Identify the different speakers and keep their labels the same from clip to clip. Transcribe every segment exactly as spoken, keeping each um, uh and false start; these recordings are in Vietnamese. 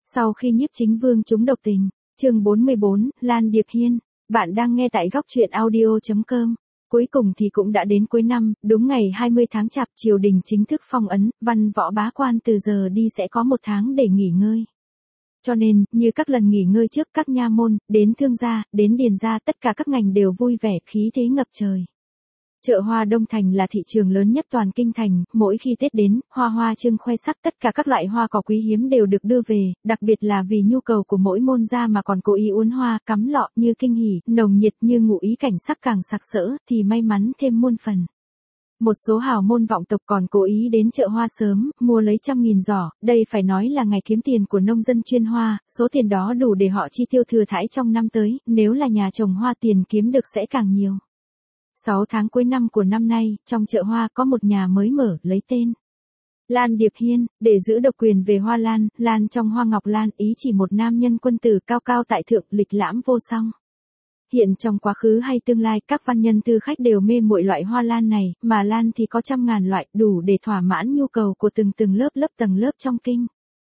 Speaker 1: Sau khi Nhiếp Chính Vương trúng độc tình, chương bốn mươi bốn, Lan Điệp Hiên, bạn đang nghe tại góc truyện audio chấm com. Cuối cùng thì cũng đã đến cuối năm, đúng ngày hai mươi tháng Chạp triều đình chính thức phong ấn, văn võ bá quan từ giờ đi sẽ có một tháng để nghỉ ngơi. Cho nên, như các lần nghỉ ngơi trước các nha môn, đến thương gia, đến điền gia tất cả các ngành đều vui vẻ, khí thế ngập trời. Chợ hoa Đông Thành là thị trường lớn nhất toàn kinh thành, mỗi khi Tết đến, hoa hoa trưng khoe sắc tất cả các loại hoa cỏ quý hiếm đều được đưa về, đặc biệt là vì nhu cầu của mỗi môn gia mà còn cố ý uốn hoa, cắm lọ như kinh hỉ, nồng nhiệt như ngụ ý cảnh sắc càng sặc sỡ, thì may mắn thêm muôn phần. Một số hào môn vọng tộc còn cố ý đến chợ hoa sớm, mua lấy trăm nghìn giỏ, đây phải nói là ngày kiếm tiền của nông dân chuyên hoa, số tiền đó đủ để họ chi tiêu thừa thãi trong năm tới, nếu là nhà trồng hoa tiền kiếm được sẽ càng nhiều. Sáu tháng cuối năm của năm nay, trong chợ hoa có một nhà mới mở, lấy tên Lan Điệp Hiên, để giữ độc quyền về hoa lan, lan trong hoa ngọc lan, ý chỉ một nam nhân quân tử cao cao tại thượng, lịch lãm vô song. Hiện trong quá khứ hay tương lai, các văn nhân thư khách đều mê muội loại hoa lan này, mà lan thì có trăm ngàn loại, đủ để thỏa mãn nhu cầu của từng từng lớp lớp tầng lớp trong kinh.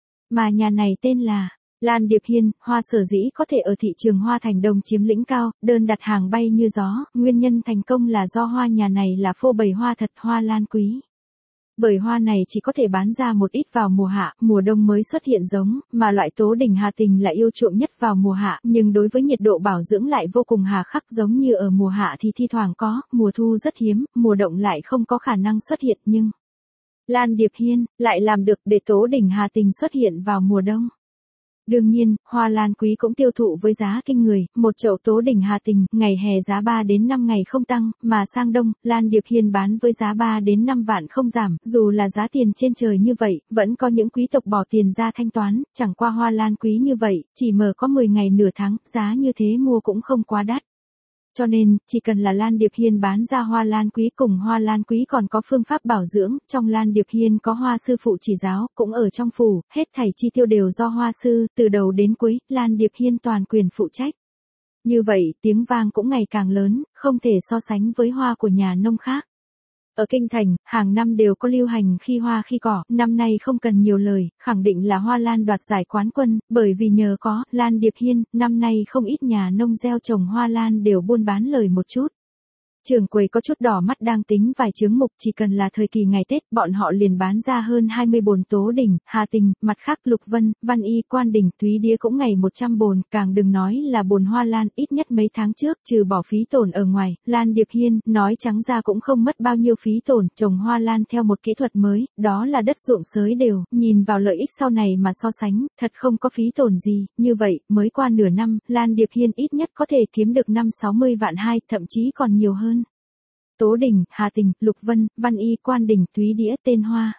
Speaker 1: Mà nhà này tên là Lan Điệp Hiên, hoa sở dĩ có thể ở thị trường hoa thành Đông chiếm lĩnh cao, đơn đặt hàng bay như gió, nguyên nhân thành công là do hoa nhà này là phô bày hoa thật, hoa lan quý. Bởi hoa này chỉ có thể bán ra một ít vào mùa hạ, mùa đông mới xuất hiện giống, mà loại tố đỉnh hà tình là yêu chuộng nhất vào mùa hạ, nhưng đối với nhiệt độ bảo dưỡng lại vô cùng hà khắc, giống như ở mùa hạ thì thi thoảng có, mùa thu rất hiếm, mùa đông lại không có khả năng xuất hiện, nhưng Lan Điệp Hiên lại làm được để tố đỉnh hà tình xuất hiện vào mùa đông. Đương nhiên, hoa lan quý cũng tiêu thụ với giá kinh người, một chậu tố đỉnh hà tình, ngày hè giá ba đến năm ngày không tăng, mà sang đông, Lan Điệp Hiên bán với giá ba đến năm vạn không giảm, dù là giá tiền trên trời như vậy, vẫn có những quý tộc bỏ tiền ra thanh toán, chẳng qua hoa lan quý như vậy, chỉ mở có mười ngày nửa tháng, giá như thế mua cũng không quá đắt. Cho nên, chỉ cần là Lan Điệp Hiên bán ra hoa lan quý cùng hoa lan quý còn có phương pháp bảo dưỡng, trong Lan Điệp Hiên có hoa sư phụ chỉ giáo, cũng ở trong phủ, hết thảy chi tiêu đều do hoa sư, từ đầu đến cuối, Lan Điệp Hiên toàn quyền phụ trách. Như vậy, tiếng vang cũng ngày càng lớn, không thể so sánh với hoa của nhà nông khác. Ở Kinh Thành, hàng năm đều có lưu hành khi hoa khi cỏ, năm nay không cần nhiều lời, khẳng định là hoa lan đoạt giải quán quân, bởi vì nhờ có Lan Điệp Hiên, năm nay không ít nhà nông gieo trồng hoa lan đều buôn bán lời một chút. Trưởng quầy có chút đỏ mắt đang tính vài chướng mục, chỉ cần là thời kỳ ngày Tết, bọn họ liền bán ra hơn hai mươi bồn tố đỉnh, hà tình, mặt khác lục vân, văn y, quan đỉnh, thúy đía cũng ngày một trăm bồn, càng đừng nói là bồn hoa lan, ít nhất mấy tháng trước, trừ bỏ phí tổn ở ngoài, Lan Điệp Hiên, nói trắng ra cũng không mất bao nhiêu phí tổn, trồng hoa lan theo một kỹ thuật mới, đó là đất ruộng xới đều, nhìn vào lợi ích sau này mà so sánh, thật không có phí tổn gì, như vậy, mới qua nửa năm, Lan Điệp Hiên ít nhất có thể kiếm được năm sáu mươi vạn hai, thậm chí còn nhiều hơn. Tố đỉnh, hà tình, lục vân, văn y, quan đỉnh, thúy đĩa, tên hoa.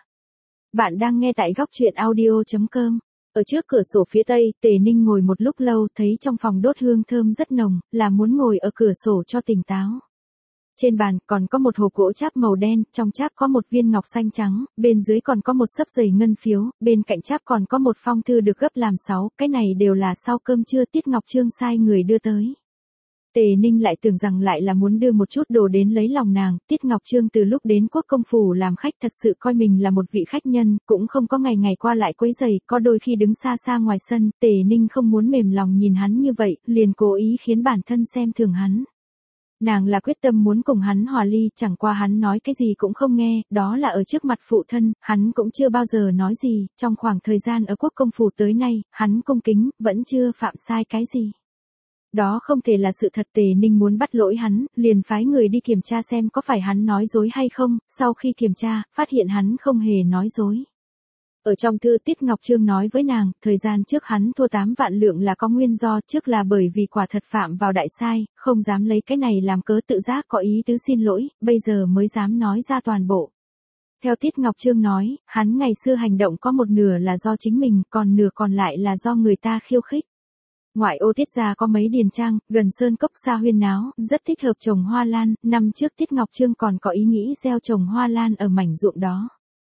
Speaker 1: Bạn đang nghe tại góc truyện audio chấm com. Ở trước cửa sổ phía tây, Tề Ninh ngồi một lúc lâu, thấy trong phòng đốt hương thơm rất nồng, là muốn ngồi ở cửa sổ cho tỉnh táo. Trên bàn còn có một hộp gỗ cháp màu đen, trong cháp có một viên ngọc xanh trắng, bên dưới còn có một xấp giày ngân phiếu, bên cạnh cháp còn có một phong thư được gấp làm sáu, cái này đều là sau cơm trưa Tiết Ngọc Trương sai người đưa tới. Tề Ninh lại tưởng rằng lại là muốn đưa một chút đồ đến lấy lòng nàng, Tiết Ngọc Trương từ lúc đến Quốc công phủ làm khách thật sự coi mình là một vị khách nhân, cũng không có ngày ngày qua lại quấy rầy, có đôi khi đứng xa xa ngoài sân, Tề Ninh không muốn mềm lòng nhìn hắn như vậy, liền cố ý khiến bản thân xem thường hắn. Nàng là quyết tâm muốn cùng hắn hòa ly, chẳng qua hắn nói cái gì cũng không nghe, đó là ở trước mặt phụ thân, hắn cũng chưa bao giờ nói gì, trong khoảng thời gian ở Quốc công phủ tới nay, hắn cung kính, vẫn chưa phạm sai cái gì. Đó không thể là sự thật. Tề Ninh muốn bắt lỗi hắn, liền phái người đi kiểm tra xem có phải hắn nói dối hay không, sau khi kiểm tra, phát hiện hắn không hề nói dối. Ở trong thư Tiết Ngọc Trương nói với nàng, thời gian trước hắn thua tám vạn lượng là có nguyên do, trước là bởi vì quả thật phạm vào đại sai, không dám lấy cái này làm cớ tự giác có ý tứ xin lỗi, bây giờ mới dám nói ra toàn bộ. Theo Tiết Ngọc Trương nói, hắn ngày xưa hành động có một nửa là do chính mình, còn nửa còn lại là do người ta khiêu khích. Ngoại ô Tiết gia có mấy điền trang, gần sơn cốc xa huyên náo, rất thích hợp trồng hoa lan, năm trước Tiết Ngọc Trương còn có ý nghĩ gieo trồng hoa lan ở mảnh ruộng đó.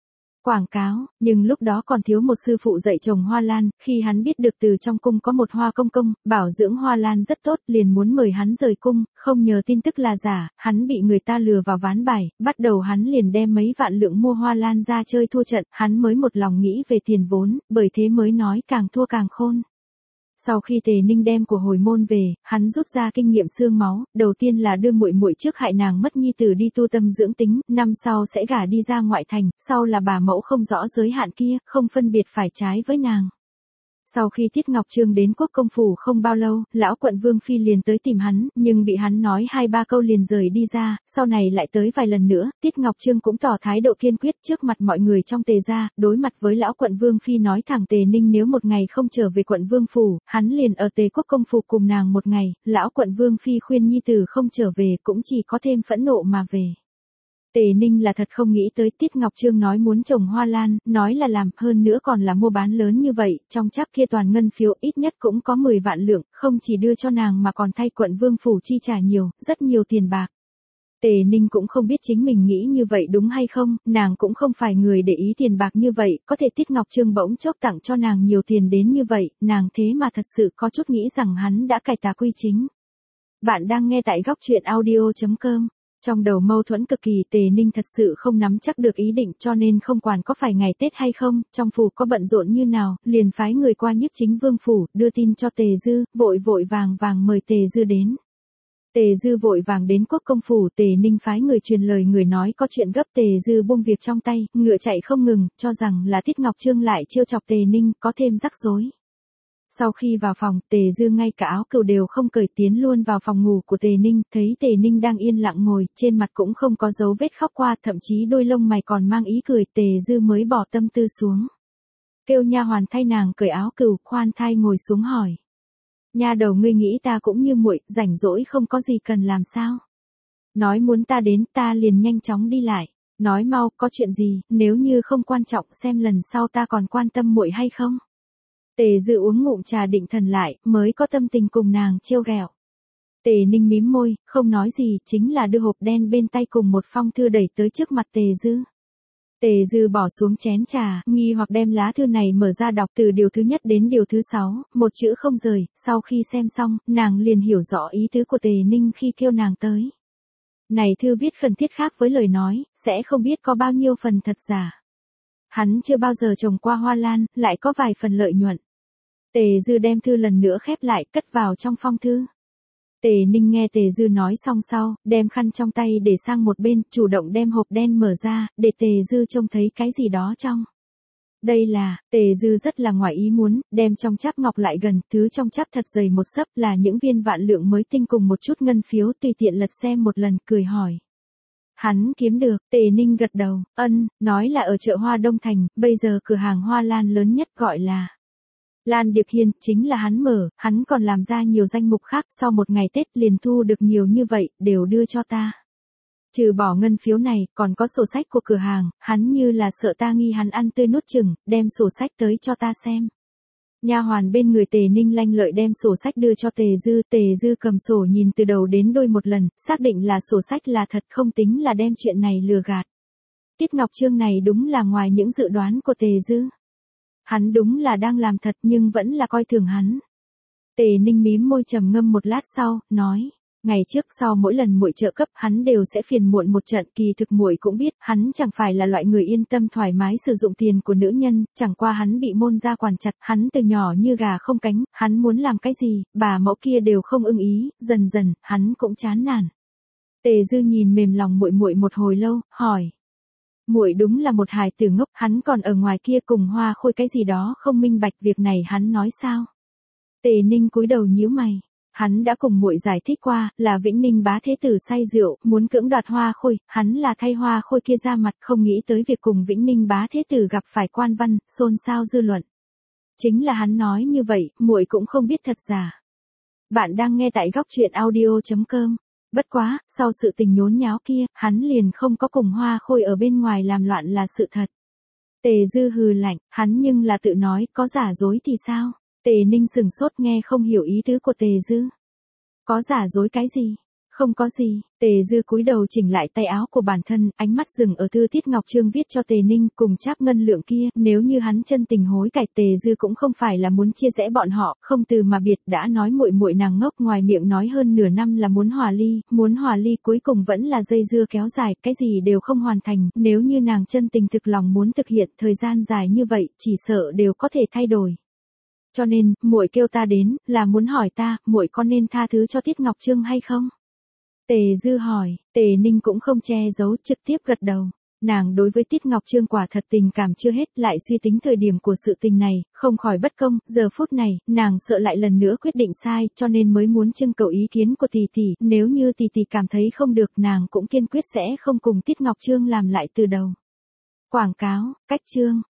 Speaker 1: Quảng cáo, nhưng lúc đó còn thiếu một sư phụ dạy trồng hoa lan, khi hắn biết được từ trong cung có một hoa công công, bảo dưỡng hoa lan rất tốt, liền muốn mời hắn rời cung, không nhờ tin tức là giả, hắn bị người ta lừa vào ván bài, bắt đầu hắn liền đem mấy vạn lượng mua hoa lan ra chơi thua trận, hắn mới một lòng nghĩ về tiền vốn, bởi thế mới nói càng thua càng khôn. Sau khi Tề Ninh đem của hồi môn về, hắn rút ra kinh nghiệm xương máu, đầu tiên là đưa muội muội trước hại nàng mất nhi tử đi tu tâm dưỡng tính, năm sau sẽ gả đi ra ngoại thành, sau là bà mẫu không rõ giới hạn kia, không phân biệt phải trái với nàng. Sau khi Tiết Ngọc Trương đến quốc công phủ không bao lâu, lão quận Vương Phi liền tới tìm hắn, nhưng bị hắn nói hai ba câu liền rời đi ra, sau này lại tới vài lần nữa, Tiết Ngọc Trương cũng tỏ thái độ kiên quyết trước mặt mọi người trong Tề gia, đối mặt với lão quận Vương Phi nói thẳng Tề Ninh nếu một ngày không trở về quận Vương phủ, hắn liền ở Tề quốc công phủ cùng nàng một ngày, lão quận Vương Phi khuyên nhi tử không trở về cũng chỉ có thêm phẫn nộ mà về. Tề Ninh là thật không nghĩ tới Tiết Ngọc Trương nói muốn trồng hoa lan, nói là làm, hơn nữa còn là mua bán lớn như vậy, trong cháp kia toàn ngân phiếu ít nhất cũng có mười vạn lượng, không chỉ đưa cho nàng mà còn thay quận Vương phủ chi trả nhiều, rất nhiều tiền bạc. Tề Ninh cũng không biết chính mình nghĩ như vậy đúng hay không, nàng cũng không phải người để ý tiền bạc như vậy, có thể Tiết Ngọc Trương bỗng chốc tặng cho nàng nhiều tiền đến như vậy, nàng thế mà thật sự có chút nghĩ rằng hắn đã cải tà quy chính. Bạn đang nghe tại góc truyện audio chấm com. Trong đầu mâu thuẫn cực kỳ, Tề Ninh thật sự không nắm chắc được ý định cho nên không quản có phải ngày Tết hay không, trong phủ có bận rộn như nào, liền phái người qua nhiếp chính vương phủ, đưa tin cho Tề Dư, vội vội vàng vàng mời Tề Dư đến. Tề Dư vội vàng đến quốc công phủ, Tề Ninh phái người truyền lời người nói có chuyện gấp, Tề Dư buông việc trong tay, ngựa chạy không ngừng, cho rằng là Tiết Ngọc Trương lại trêu chọc Tề Ninh, có thêm rắc rối. Sau khi vào phòng, Tề Dư ngay cả áo cừu đều không cởi tiến luôn vào phòng ngủ của Tề Ninh, thấy Tề Ninh đang yên lặng ngồi, trên mặt cũng không có dấu vết khóc qua, thậm chí đôi lông mày còn mang ý cười, Tề Dư mới bỏ tâm tư xuống. Kêu nha hoàn thay nàng cởi áo cừu, khoan thai ngồi xuống hỏi. Nha đầu ngươi nghĩ ta cũng như muội, rảnh rỗi không có gì cần làm sao? Nói muốn ta đến, ta liền nhanh chóng đi lại. Nói mau, có chuyện gì, nếu như không quan trọng xem lần sau ta còn quan tâm muội hay không? Tề Dư uống ngụm trà định thần lại, mới có tâm tình cùng nàng trêu ghẹo. Tề Ninh mím môi, không nói gì, chính là đưa hộp đen bên tay cùng một phong thư đẩy tới trước mặt Tề Dư. Tề Dư bỏ xuống chén trà, nghi hoặc đem lá thư này mở ra đọc từ điều thứ nhất đến điều thứ sáu, một chữ không rời, sau khi xem xong, nàng liền hiểu rõ ý tứ của Tề Ninh khi kêu nàng tới. Này thư viết khẩn thiết khác với lời nói, sẽ không biết có bao nhiêu phần thật giả. Hắn chưa bao giờ trồng qua hoa lan, lại có vài phần lợi nhuận. Tề Dư đem thư lần nữa khép lại, cất vào trong phong thư. Tề Ninh nghe Tề Dư nói xong sau, đem khăn trong tay để sang một bên, chủ động đem hộp đen mở ra, để Tề Dư trông thấy cái gì đó trong. Đây là, Tề Dư rất là ngoài ý muốn, đem trong cháp ngọc lại gần, thứ trong cháp thật dày một xấp là những viên vạn lượng mới tinh cùng một chút ngân phiếu, tùy tiện lật xem một lần, cười hỏi. Hắn kiếm được, Tề Ninh gật đầu, ân, nói là ở chợ Hoa Đông Thành, bây giờ cửa hàng hoa lan lớn nhất gọi là Lan Điệp Hiên, chính là hắn mở, hắn còn làm ra nhiều danh mục khác, sau một ngày Tết liền thu được nhiều như vậy, đều đưa cho ta. Trừ bỏ ngân phiếu này, còn có sổ sách của cửa hàng, hắn như là sợ ta nghi hắn ăn tươi nuốt chửng, đem sổ sách tới cho ta xem. Nha hoàn bên người Tề Ninh lanh lợi đem sổ sách đưa cho Tề Dư, Tề Dư cầm sổ nhìn từ đầu đến đuôi một lần, xác định là sổ sách là thật, không tính là đem chuyện này lừa gạt. Tiết Ngọc Trương này đúng là ngoài những dự đoán của Tề Dư. Hắn đúng là đang làm thật nhưng vẫn là coi thường hắn. Tề Ninh mím môi trầm ngâm một lát sau, nói. Ngày trước sau mỗi lần muội trợ cấp hắn đều sẽ phiền muộn một trận, kỳ thực muội cũng biết, hắn chẳng phải là loại người yên tâm thoải mái sử dụng tiền của nữ nhân, chẳng qua hắn bị môn gia quản chặt, hắn từ nhỏ như gà không cánh, hắn muốn làm cái gì, bà mẫu kia đều không ưng ý, dần dần, hắn cũng chán nản. Tề Dư nhìn mềm lòng muội muội một hồi lâu, hỏi. Muội đúng là một hài tử ngốc, hắn còn ở ngoài kia cùng Hoa Khôi cái gì đó không minh bạch, việc này hắn nói sao? Tề Ninh cúi đầu nhíu mày. Hắn đã cùng muội giải thích qua, là Vĩnh Ninh bá thế tử say rượu, muốn cưỡng đoạt Hoa Khôi, hắn là thay Hoa Khôi kia ra mặt, không nghĩ tới việc cùng Vĩnh Ninh bá thế tử gặp phải quan văn, xôn xao dư luận. Chính là hắn nói như vậy, muội cũng không biết thật giả. Bạn đang nghe tại góc truyện audio chấm com. Bất quá, sau sự tình nhốn nháo kia, hắn liền không có cùng Hoa Khôi ở bên ngoài làm loạn là sự thật. Tề Dư hừ lạnh, hắn nhưng là tự nói, có giả dối thì sao? Tề Ninh sừng sốt nghe không hiểu ý tứ của Tề Dư. Có giả dối cái gì? Không có gì, Tề Dư cúi đầu chỉnh lại tay áo của bản thân, ánh mắt dừng ở thư Tiết Ngọc Trương viết cho Tề Ninh cùng Trác Ngân Lượng kia, nếu như hắn chân tình hối cải Tề Dư cũng không phải là muốn chia rẽ bọn họ, không từ mà biệt, đã nói muội muội nàng ngốc, ngoài miệng nói hơn nửa năm là muốn hòa ly, muốn hòa ly cuối cùng vẫn là dây dưa kéo dài, cái gì đều không hoàn thành, nếu như nàng chân tình thực lòng muốn thực hiện, thời gian dài như vậy, chỉ sợ đều có thể thay đổi. Cho nên, muội kêu ta đến, là muốn hỏi ta, muội có nên tha thứ cho Tiết Ngọc Trương hay không? Tề Dư hỏi, Tề Ninh cũng không che giấu, trực tiếp gật đầu. Nàng đối với Tiết Ngọc Trương quả thật tình cảm chưa hết, lại suy tính thời điểm của sự tình này, không khỏi bất công, giờ phút này, nàng sợ lại lần nữa quyết định sai, cho nên mới muốn trưng cầu ý kiến của tỷ tỷ, nếu như tỷ tỷ cảm thấy không được, nàng cũng kiên quyết sẽ không cùng Tiết Ngọc Trương làm lại từ đầu. Quảng cáo, cách chương.